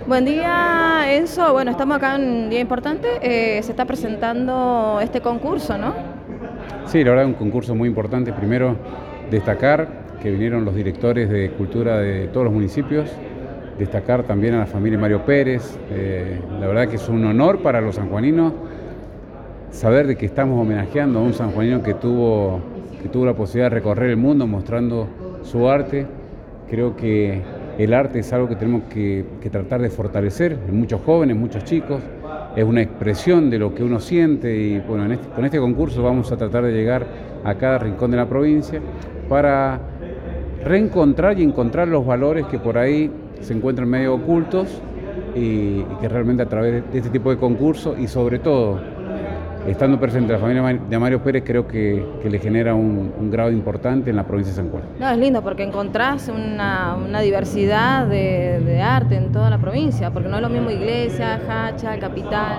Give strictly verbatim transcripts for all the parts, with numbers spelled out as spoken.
Buen día, Enzo. Bueno, estamos acá en un día importante. Eh, se está presentando este concurso, ¿no? Sí, la verdad es un concurso muy importante. Primero, destacar que vinieron los directores de cultura de todos los municipios, destacar también a la familia Mario Pérez. Eh, la verdad que es un honor para los sanjuaninos saber de que estamos homenajeando a un sanjuanino que tuvo, que tuvo la posibilidad de recorrer el mundo mostrando su arte. Creo que el arte es algo que tenemos que, que tratar de fortalecer en muchos jóvenes, muchos chicos. Es una expresión de lo que uno siente y bueno, en este, con este concurso vamos a tratar de llegar a cada rincón de la provincia para reencontrar y encontrar los valores que por ahí se encuentran medio ocultos y, y que realmente a través de este tipo de concursos y sobre todo estando presente la familia de Mario Pérez, creo que, que le genera un, un grado importante en la provincia de San Juan. No, es lindo porque encontrás una, una diversidad de, de arte en toda la provincia, porque no es lo mismo Iglesia, Hacha, Capital.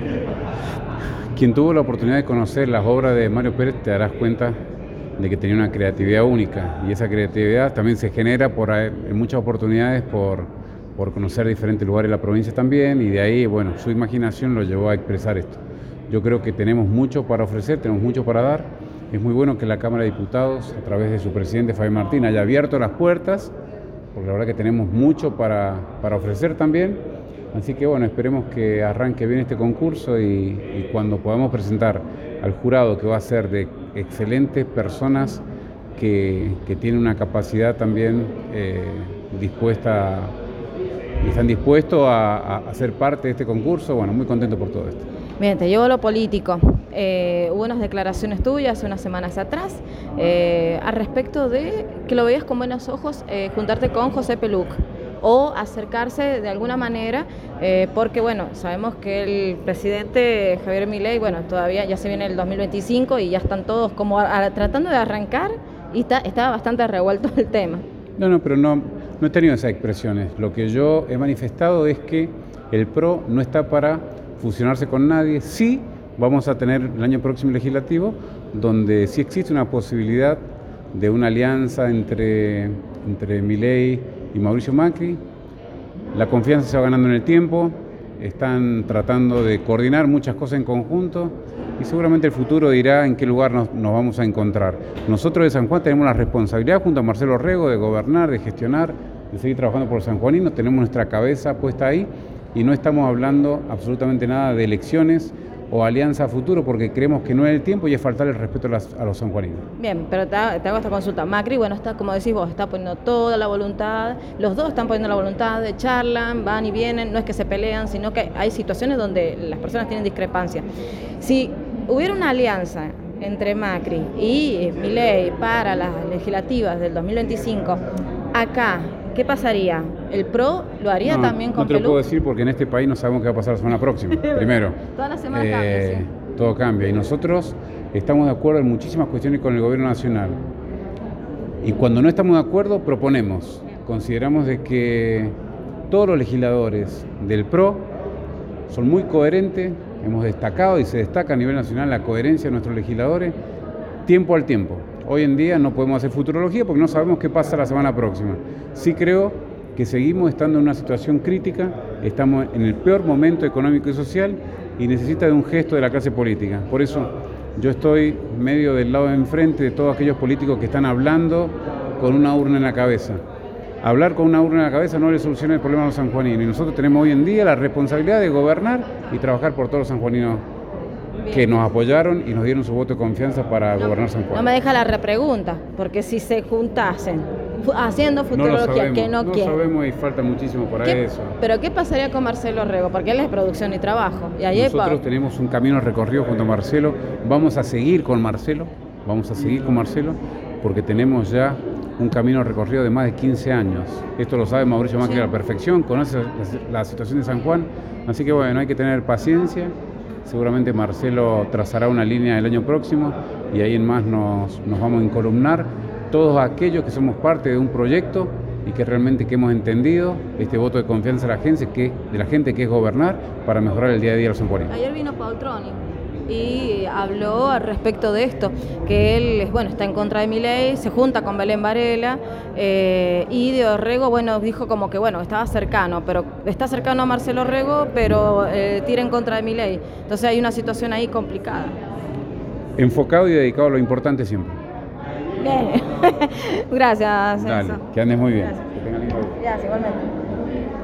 Quien tuvo la oportunidad de conocer las obras de Mario Pérez te darás cuenta de que tenía una creatividad única y esa creatividad también se genera por, en muchas oportunidades por, por conocer diferentes lugares de la provincia también y de ahí, bueno, su imaginación lo llevó a expresar esto. Yo creo que tenemos mucho para ofrecer, tenemos mucho para dar. Es muy bueno que la Cámara de Diputados, a través de su presidente Fabián Martín, haya abierto las puertas, porque la verdad que tenemos mucho para, para ofrecer también. Así que bueno, esperemos que arranque bien este concurso y, y cuando podamos presentar al jurado, que va a ser de excelentes personas que, que tienen una capacidad también eh, dispuesta y están dispuestos a, a ser parte de este concurso, bueno, muy contento por todo esto. Bien, te llevo lo político. Eh, hubo unas declaraciones tuyas hace unas semanas atrás eh, al respecto de que lo veías con buenos ojos eh, juntarte con José Peluc o acercarse de alguna manera, eh, porque bueno, sabemos que el presidente Javier Milei, bueno, todavía ya se viene el dos mil veinticinco y ya están todos como a, a, tratando de arrancar y está, está bastante revuelto el tema. No, no, pero no, no he tenido esas expresiones. Lo que yo he manifestado es que el P R O no está para fusionarse con nadie. Sí vamos a tener el año próximo legislativo, donde sí existe una posibilidad de una alianza entre, entre Milei y Mauricio Macri. La confianza se va ganando en el tiempo, están tratando de coordinar muchas cosas en conjunto y seguramente el futuro dirá en qué lugar nos, nos vamos a encontrar. Nosotros de San Juan tenemos la responsabilidad junto a Marcelo Rego de gobernar, de gestionar, de seguir trabajando por los sanjuaninos, tenemos nuestra cabeza puesta ahí y no estamos hablando absolutamente nada de elecciones o alianza a futuro porque creemos que no es el tiempo y es faltar el respeto a, las, a los sanjuaninos. Bien, pero te, te hago esta consulta. Macri, bueno, está, como decís vos, está poniendo toda la voluntad, los dos están poniendo la voluntad, de charlan, van y vienen, no es que se pelean, sino que hay situaciones donde las personas tienen discrepancia. Si hubiera una alianza entre Macri y Milei para las legislativas del dos mil veinticinco, acá, ¿qué pasaría? ¿El P R O lo haría no, también con No te lo Peluc? puedo decir porque en este país no sabemos qué va a pasar la semana próxima, primero. Toda la semana eh, cambia, sí. Todo cambia y nosotros estamos de acuerdo en muchísimas cuestiones con el gobierno nacional. Y cuando no estamos de acuerdo, proponemos. Consideramos de que todos los legisladores del P R O son muy coherentes, hemos destacado y se destaca a nivel nacional la coherencia de nuestros legisladores, tiempo al tiempo. Hoy en día no podemos hacer futurología porque no sabemos qué pasa la semana próxima. Sí creo que seguimos estando en una situación crítica, estamos en el peor momento económico y social y necesita de un gesto de la clase política. Por eso yo estoy medio del lado de enfrente de todos aquellos políticos que están hablando con una urna en la cabeza. Hablar con una urna en la cabeza no le soluciona el problema a los sanjuaninos y nosotros tenemos hoy en día la responsabilidad de gobernar y trabajar por todos los sanjuaninos que nos apoyaron y nos dieron su voto de confianza para no, gobernar San Juan. No me deja la repregunta, porque si se juntasen haciendo futurología, no que no, no quiere. No sabemos y falta muchísimo para ¿Qué, eso. Pero ¿qué pasaría con Marcelo Rego? Porque él es producción y trabajo. Y ahí Nosotros tenemos un camino recorrido junto a Marcelo, vamos a seguir con Marcelo, vamos a seguir con Marcelo, porque tenemos ya un camino recorrido de más de quince años. Esto lo sabe Mauricio Macri sí. a la perfección, conoce la, la situación de San Juan, así que bueno, hay que tener paciencia. Seguramente Marcelo trazará una línea el año próximo y ahí en más nos, nos vamos a encolumnar todos aquellos que somos parte de un proyecto y que realmente que hemos entendido este voto de confianza de la gente que, de la gente que es gobernar para mejorar el día a día de los sanjuaninos. Ayer vino Paul Troni. y habló al respecto de esto, que él bueno, está en contra de Milei, se junta con Belén Varela, eh, y de Orrego bueno, dijo como que bueno, estaba cercano, pero está cercano a Marcelo Orrego, pero eh, tira en contra de Milei. Entonces hay una situación ahí complicada. Enfocado y dedicado a lo importante siempre. Bien. Gracias. Dale, Enzo. que andes muy bien. Gracias. Que tengas lindo día. Gracias, igualmente.